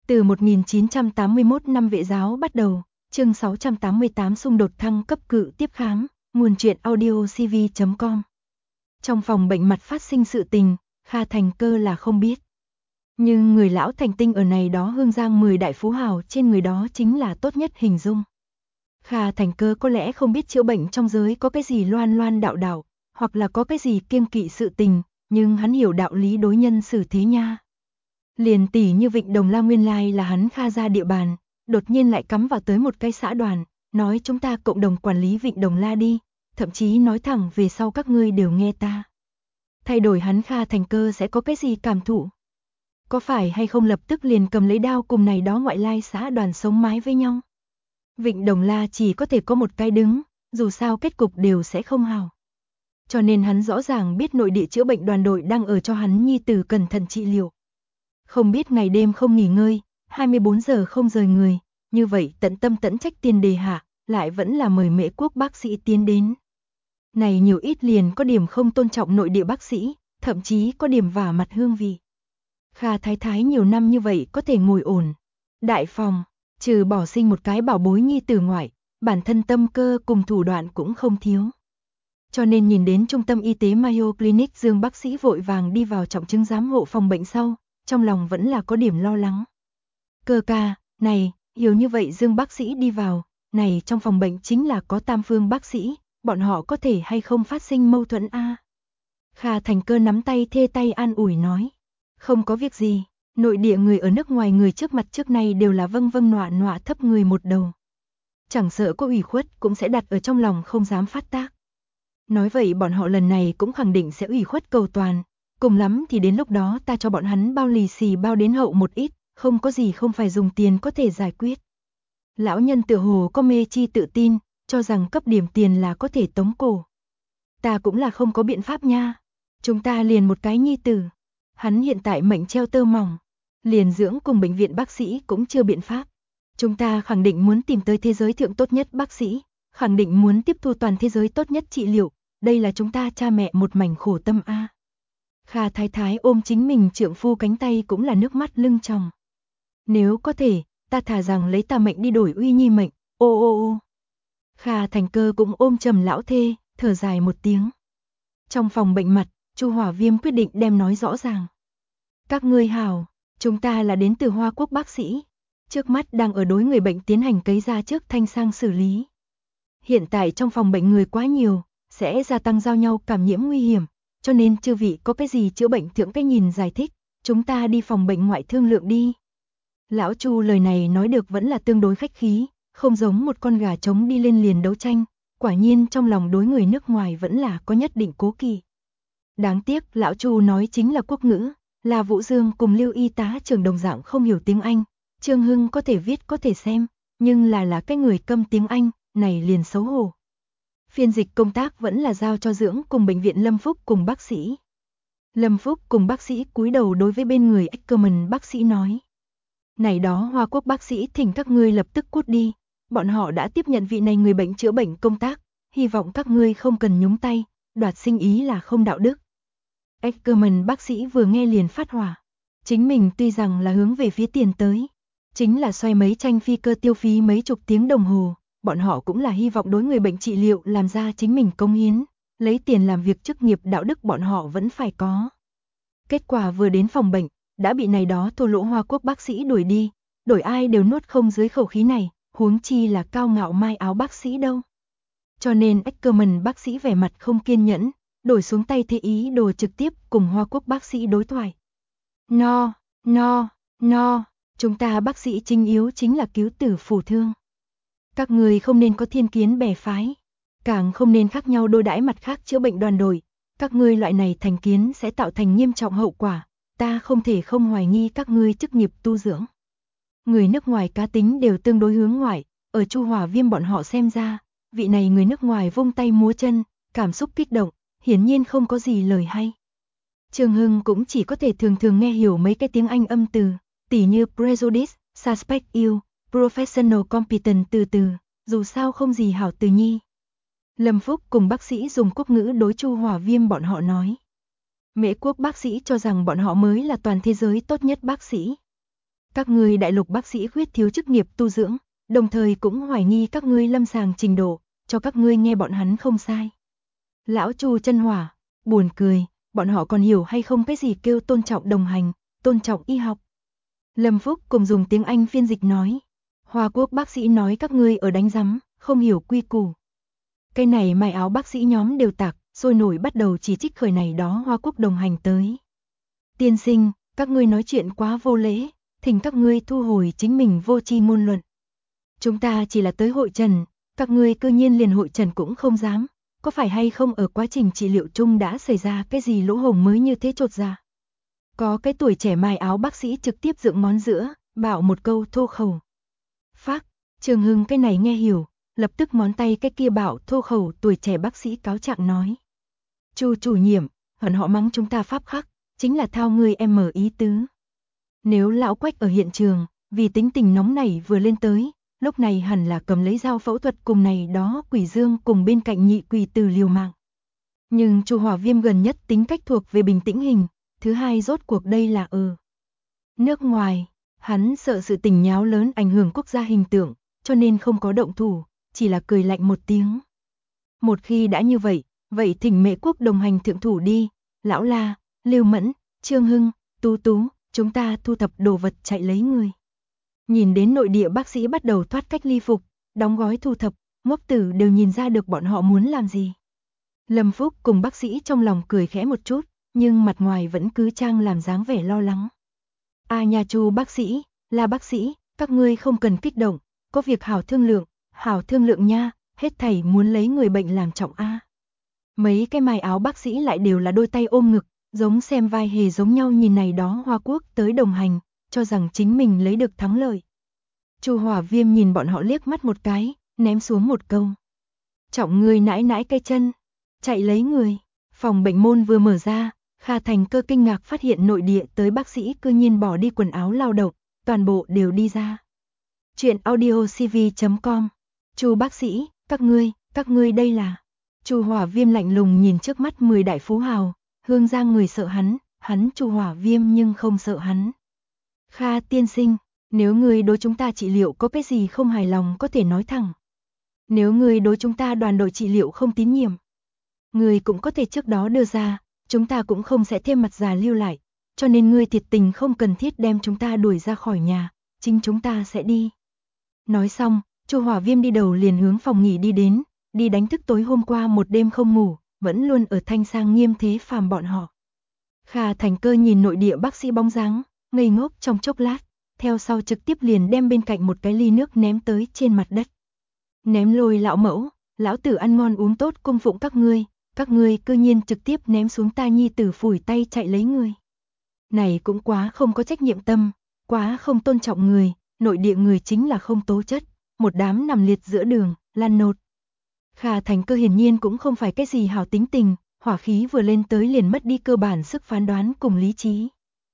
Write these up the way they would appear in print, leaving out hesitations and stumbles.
Từ 1981 năm Vệ giáo bắt đầu, chương 688 xung đột thăng cấp cự tiếp khám, nguồn truyện audio cv.com. Trong phòng bệnh mặt phát sinh sự tình, Kha Thành Cơ là không biết. Nhưng người lão thành tinh ở này đó hương giang 10 đại phú hào trên người đó chính là tốt nhất hình dung. Kha Thành Cơ có lẽ không biết chữa bệnh trong giới có cái gì loan loan đạo đạo, hoặc là có cái gì kiêng kỵ sự tình, nhưng hắn hiểu đạo lý đối nhân xử thế nha. Liền tỉ như Vịnh Đồng La nguyên lai là hắn Kha ra địa bàn, đột nhiên lại cắm vào tới một cái xã đoàn, nói chúng ta cộng đồng quản lý Vịnh Đồng La đi, thậm chí nói thẳng về sau các ngươi đều nghe ta. Thay đổi hắn Kha Thành Cơ sẽ có cái gì cảm thụ? Có phải hay không lập tức liền cầm lấy đao cùng này đó ngoại lai xã đoàn sống mái với nhau? Vịnh Đồng La chỉ có thể có một cái đứng, dù sao kết cục đều sẽ không hào. Cho nên hắn rõ ràng biết nội địa chữa bệnh đoàn đội đang ở cho hắn nhi tử cẩn thận trị liệu. Không biết ngày đêm không nghỉ ngơi, 24 giờ không rời người, như vậy tận tâm tận trách tiền đề hạ, lại vẫn là mời Mễ Quốc bác sĩ tiến đến. Này nhiều ít liền có điểm không tôn trọng nội địa bác sĩ, thậm chí có điểm vả mặt hương vị. Kha Thái Thái nhiều năm như vậy có thể ngồi ổn. Đại phòng, trừ bỏ sinh một cái bảo bối nhi tử ngoại, bản thân tâm cơ cùng thủ đoạn cũng không thiếu. Cho nên nhìn đến trung tâm y tế Mayo Clinic Dương bác sĩ vội vàng đi vào trọng chứng giám hộ phòng bệnh sau, trong lòng vẫn là có điểm lo lắng. Cơ ca, này, hiểu như vậy Dương bác sĩ đi vào, này trong phòng bệnh chính là có Tam Phương bác sĩ, bọn họ có thể hay không phát sinh mâu thuẫn a? Kha Thành Cơ nắm tay thê tay an ủi nói, không có việc gì, nội địa người ở nước ngoài người trước mặt trước nay đều là vâng vâng nọa nọa thấp người một đầu. Chẳng sợ có ủy khuất cũng sẽ đặt ở trong lòng không dám phát tác. Nói vậy bọn họ lần này cũng khẳng định sẽ ủy khuất cầu toàn, cùng lắm thì đến lúc đó ta cho bọn hắn bao lì xì bao đến hậu một ít, không có gì không phải dùng tiền có thể giải quyết. Lão nhân tựa hồ có mê chi tự tin, cho rằng cấp điểm tiền là có thể tống cổ. Ta cũng là không có biện pháp nha, chúng ta liền một cái nhi tử, hắn hiện tại mệnh treo tơ mỏng, liền dưỡng cùng bệnh viện bác sĩ cũng chưa biện pháp. Chúng ta khẳng định muốn tìm tới thế giới thượng tốt nhất bác sĩ, khẳng định muốn tiếp thu toàn thế giới tốt nhất trị liệu, đây là chúng ta cha mẹ một mảnh khổ tâm a. Kha Thái Thái ôm chính mình trượng phu cánh tay cũng là nước mắt lưng tròng. Nếu có thể, ta thà rằng lấy ta mệnh đi đổi Uy Nhi mệnh, ô ô ô. Kha Thành Cơ cũng ôm trầm lão thê, thở dài một tiếng. Trong phòng bệnh mặt, Chu Hỏa Viêm quyết định đem nói rõ ràng. Các ngươi hảo, chúng ta là đến từ Hoa Quốc bác sĩ, trước mắt đang ở đối người bệnh tiến hành cấy da trước thanh sang xử lý. Hiện tại trong phòng bệnh người quá nhiều, sẽ gia tăng giao nhau cảm nhiễm nguy hiểm, cho nên chư vị có cái gì chữa bệnh thượng cái nhìn giải thích, chúng ta đi phòng bệnh ngoại thương lượng đi. Lão Chu lời này nói được vẫn là tương đối khách khí, không giống một con gà trống đi lên liền đấu tranh, quả nhiên trong lòng đối người nước ngoài vẫn là có nhất định cố kỵ. Đáng tiếc lão Chu nói chính là quốc ngữ, là Vũ Dương cùng Lưu y tá trưởng đồng dạng không hiểu tiếng Anh, Trương Hưng có thể viết có thể xem, nhưng là cái người câm tiếng Anh, này liền xấu hổ. Phiên dịch công tác vẫn là giao cho dưỡng cùng bệnh viện Lâm Phúc cùng bác sĩ. Lâm Phúc cùng bác sĩ cúi đầu đối với bên người Ackerman bác sĩ nói. Này đó Hoa Quốc bác sĩ thỉnh các ngươi lập tức cút đi, bọn họ đã tiếp nhận vị này người bệnh chữa bệnh công tác, hy vọng các ngươi không cần nhúng tay, đoạt sinh ý là không đạo đức. Ackerman bác sĩ vừa nghe liền phát hỏa. Chính mình tuy rằng là hướng về phía tiền tới, chính là xoay mấy tranh phi cơ tiêu phí mấy chục tiếng đồng hồ, bọn họ cũng là hy vọng đối người bệnh trị liệu làm ra chính mình công hiến, lấy tiền làm việc chức nghiệp đạo đức bọn họ vẫn phải có. Kết quả vừa đến phòng bệnh, đã bị này đó thô lỗ Hoa Quốc bác sĩ đuổi đi, đổi ai đều nuốt không dưới khẩu khí này, huống chi là cao ngạo mai áo bác sĩ đâu. Cho nên Ackerman bác sĩ vẻ mặt không kiên nhẫn, đổi xuống tay thế ý đồ trực tiếp cùng Hoa Quốc bác sĩ đối thoại. No, chúng ta bác sĩ chính yếu chính là cứu tử phù thương. Các người không nên có thiên kiến bè phái, càng không nên khác nhau đối đãi mặt khác chữa bệnh đoàn đội, các ngươi loại này thành kiến sẽ tạo thành nghiêm trọng hậu quả, ta không thể không hoài nghi các ngươi chức nghiệp tu dưỡng. Người nước ngoài cá tính đều tương đối hướng ngoại, ở Chu Hỏa Viêm bọn họ xem ra, vị này người nước ngoài vung tay múa chân, cảm xúc kích động, hiển nhiên không có gì lời hay. Trương Hưng cũng chỉ có thể thường thường nghe hiểu mấy cái tiếng Anh âm từ, tỉ như prejudice, suspect ill, professional competent từ, dù sao không gì hảo từ nhi. Lâm Phúc cùng bác sĩ dùng quốc ngữ đối Chu Hỏa Viêm bọn họ nói. Mễ Quốc bác sĩ cho rằng bọn họ mới là toàn thế giới tốt nhất bác sĩ. các ngươi đại lục bác sĩ khuyết thiếu chức nghiệp tu dưỡng, đồng thời cũng hoài nghi các ngươi lâm sàng trình độ, cho các ngươi nghe bọn hắn không sai. Lão Chu chân hỏa, buồn cười, bọn họ còn hiểu hay không cái gì kêu tôn trọng đồng hành, tôn trọng y học. Lâm Phúc cùng dùng tiếng Anh phiên dịch nói, Hoa Quốc bác sĩ nói các ngươi ở đánh rắm, không hiểu quy củ. Cái này mày áo bác sĩ nhóm đều tạc, sôi nổi bắt đầu chỉ trích khởi này đó Hoa Quốc đồng hành tới. Tiên sinh, các ngươi nói chuyện quá vô lễ, thỉnh các ngươi thu hồi chính mình vô tri ngôn luận. Chúng ta chỉ là tới hội trần, các ngươi cư nhiên liền hội trần cũng không dám, có phải hay không ở quá trình trị liệu chung đã xảy ra cái gì lỗ hổng mới như thế chột dạ. Có cái tuổi trẻ mài áo bác sĩ trực tiếp dựng món giữa, bảo một câu thô khẩu. Phác, Trường Hưng cái này nghe hiểu, lập tức ngón tay cái kia bảo thô khẩu tuổi trẻ bác sĩ cáo trạng nói. Chu chủ nhiệm, hẳn họ mắng chúng ta pháp khắc, chính là thao người em mở ý tứ. Nếu lão Quách ở hiện trường, vì tính tình nóng nảy vừa lên tới, lúc này hẳn là cầm lấy dao phẫu thuật cùng này đó Quỷ Dương cùng bên cạnh nhị quỷ tử liều mạng. Nhưng Chu Hỏa Viêm gần nhất tính cách thuộc về bình tĩnh hình, thứ hai rốt cuộc đây là ở nước ngoài, hắn sợ sự tình nháo lớn ảnh hưởng quốc gia hình tượng, cho nên không có động thủ, chỉ là cười lạnh một tiếng. Một khi đã như vậy, vậy thỉnh Mễ Quốc đồng hành thượng thủ đi, Lão La, Lưu Mẫn, Trương Hưng, Tú Tú, chúng ta thu thập đồ vật chạy lấy người. Nhìn đến nội địa bác sĩ bắt đầu thoát cách ly phục, đóng gói thu thập, ngốc tử đều nhìn ra được bọn họ muốn làm gì. Lâm Phúc cùng bác sĩ trong lòng cười khẽ một chút, nhưng mặt ngoài vẫn cứ trang làm dáng vẻ lo lắng. A nha Chu bác sĩ, là bác sĩ, các ngươi không cần kích động, có việc hảo thương lượng nha, hết thảy muốn lấy người bệnh làm trọng A. Mấy cái mài áo bác sĩ lại đều là đôi tay ôm ngực, giống xem vai hề giống nhau nhìn này đó Hoa Quốc tới đồng hành, cho rằng chính mình lấy được thắng lợi. Chu Hỏa Viêm nhìn bọn họ liếc mắt một cái, ném xuống một câu. Trọng người nãi nãi cây chân, chạy lấy người. Phòng bệnh môn vừa mở ra, Kha Thành Cơ kinh ngạc phát hiện nội địa tới bác sĩ cư nhiên bỏ đi quần áo lao động, toàn bộ đều đi ra. Chuyện audiocv.com. Chu bác sĩ, các ngươi đây là. Chu Hỏa Viêm lạnh lùng nhìn trước mắt 10 đại phú hào, Hương Giang người sợ hắn Chu Hỏa Viêm nhưng không sợ hắn. Kha tiên sinh, nếu người đối chúng ta trị liệu có cái gì không hài lòng có thể nói thẳng. Nếu người đối chúng ta đoàn đội trị liệu không tín nhiệm, người cũng có thể trước đó đưa ra, chúng ta cũng không sẽ thêm mặt già lưu lại, cho nên người thiệt tình không cần thiết đem chúng ta đuổi ra khỏi nhà, chính chúng ta sẽ đi. Nói xong, Chu Hỏa Viêm đi đầu liền hướng phòng nghỉ đi đến, đi đánh thức tối hôm qua một đêm không ngủ, vẫn luôn ở thanh sang nghiêm thế phàm bọn họ. Kha Thành Cơ nhìn nội địa bác sĩ bóng dáng, ngây ngốc trong chốc lát, theo sau trực tiếp liền đem bên cạnh một cái ly nước ném tới trên mặt đất. Ném lôi lão mẫu, lão tử ăn ngon uống tốt cung phụng các ngươi cư nhiên trực tiếp ném xuống ta nhi tử phủi tay chạy lấy người. Này cũng quá không có trách nhiệm tâm, quá không tôn trọng người, nội địa người chính là không tố chất, một đám nằm liệt giữa đường, lan nột. Kha Thành Cơ hiển nhiên cũng không phải cái gì hảo tính tình, hỏa khí vừa lên tới liền mất đi cơ bản sức phán đoán cùng lý trí.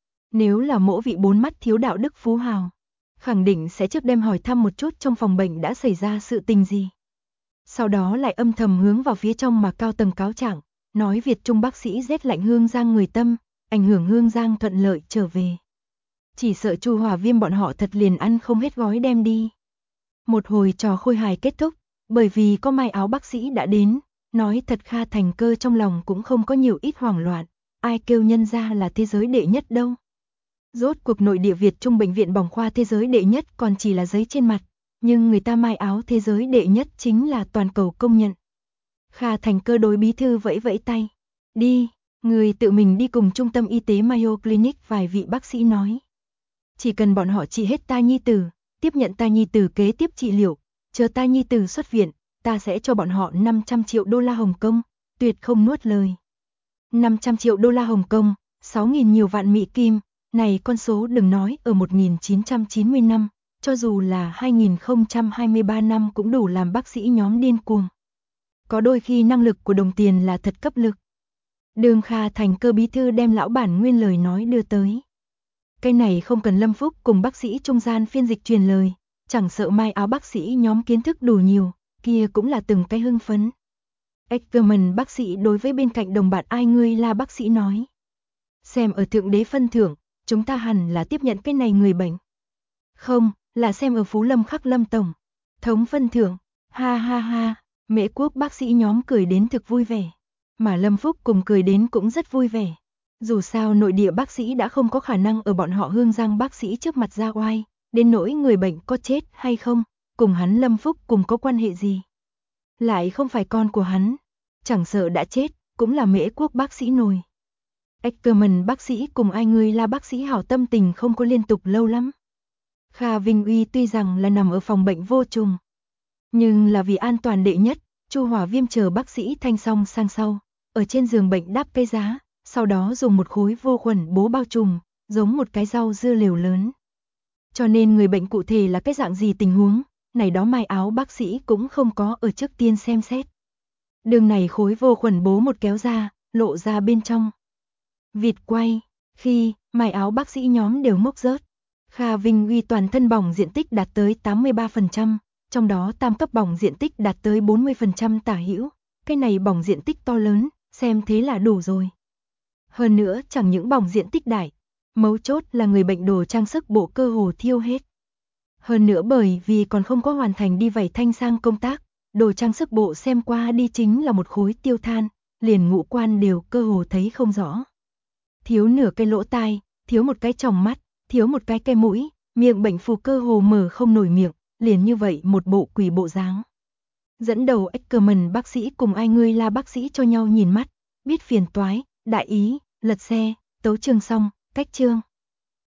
Nếu là mỗ vị bốn mắt thiếu đạo đức phú hào, khẳng định sẽ trước đem hỏi thăm một chút trong phòng bệnh đã xảy ra sự tình gì. Sau đó lại âm thầm hướng vào phía trong mà cao tầng cáo trạng, nói Việt Trung bác sĩ rét lạnh Hương Giang người tâm, ảnh hưởng Hương Giang thuận lợi trở về. Chỉ sợ Chu Hỏa Viêm bọn họ thật liền ăn không hết gói đem đi. Một hồi trò khôi hài kết thúc, bởi vì có mai áo bác sĩ đã đến, nói thật Kha Thành Cơ trong lòng cũng không có nhiều ít hoảng loạn, ai kêu nhân ra là thế giới đệ nhất đâu. Rốt cuộc nội địa Việt Trung bệnh viện bỏng khoa thế giới đệ nhất còn chỉ là giấy trên mặt, nhưng người ta mai áo thế giới đệ nhất chính là toàn cầu công nhận. Kha Thành Cơ đối bí thư vẫy vẫy tay. Đi, người tự mình đi cùng trung tâm y tế Mayo Clinic vài vị bác sĩ nói. Chỉ cần bọn họ trị hết ta nhi tử, tiếp nhận ta nhi tử kế tiếp trị liệu, chờ ta nhi tử xuất viện, ta sẽ cho bọn họ 500 triệu đô la Hồng Kông, tuyệt không nuốt lời. 500 triệu đô la Hồng Kông, 6.000 nhiều vạn Mỹ Kim, này con số đừng nói ở 1990 năm, cho dù là 2023 năm cũng đủ làm bác sĩ nhóm điên cuồng. Có đôi khi năng lực của đồng tiền là thật cấp lực. Đường Kha Thành Cơ bí thư đem lão bản nguyên lời nói đưa tới. Cái này không cần Lâm Phúc cùng bác sĩ trung gian phiên dịch truyền lời, chẳng sợ mai áo bác sĩ nhóm kiến thức đủ nhiều, kia cũng là từng cái hưng phấn. Ackerman bác sĩ đối với bên cạnh đồng bạn ai ngươi là bác sĩ nói. Xem ở thượng đế phân thưởng, chúng ta hẳn là tiếp nhận cái này người bệnh. Không, là xem ở Phú Lâm Khắc Lâm tổng. Thống phân thưởng, ha ha ha, Mễ Quốc bác sĩ nhóm cười đến thực vui vẻ. Mà Lâm Phúc cùng cười đến cũng rất vui vẻ. Dù sao nội địa bác sĩ đã không có khả năng ở bọn họ Hương Giang bác sĩ trước mặt ra oai, đến nỗi người bệnh có chết hay không, cùng hắn Lâm Phúc cùng có quan hệ gì. Lại không phải con của hắn, chẳng sợ đã chết, cũng là Mễ Quốc bác sĩ nổi. Ackerman bác sĩ cùng ai người là bác sĩ hảo tâm tình không có liên tục lâu lắm. Kha Vinh Uy tuy rằng là nằm ở phòng bệnh vô trùng, nhưng là vì an toàn đệ nhất, Chu Hỏa Viêm chờ bác sĩ thanh xong sang sau, ở trên giường bệnh đắp cây giá, sau đó dùng một khối vô khuẩn bố bao trùm, giống một cái rau dưa lều lớn. Cho nên người bệnh cụ thể là cái dạng gì tình huống, này đó may áo bác sĩ cũng không có ở trước tiên xem xét. Đường này khối vô khuẩn bố một kéo ra, lộ ra bên trong. Vịt quay, khi may áo bác sĩ nhóm đều mốc rớt. Kha Vinh Uy toàn thân bỏng diện tích đạt tới 83%, trong đó tam cấp bỏng diện tích đạt tới 40% tả hữu. Cái này bỏng diện tích to lớn, xem thế là đủ rồi. Hơn nữa chẳng những bỏng diện tích đại, mấu chốt là người bệnh đồ trang sức bộ cơ hồ thiêu hết. Hơn nữa bởi vì còn không có hoàn thành đi vảy thanh sang công tác, đồ trang sức bộ xem qua đi chính là một khối tiêu than, liền ngũ quan đều cơ hồ thấy không rõ. Thiếu nửa cái lỗ tai, thiếu một cái tròng mắt, thiếu một cái mũi, miệng bệnh phù cơ hồ mở không nổi miệng, liền như vậy một bộ quỷ bộ dáng. Dẫn đầu Ackerman bác sĩ cùng ai người là bác sĩ cho nhau nhìn mắt, biết phiền toái, đại ý, lật xe, tấu chương xong, cách chương.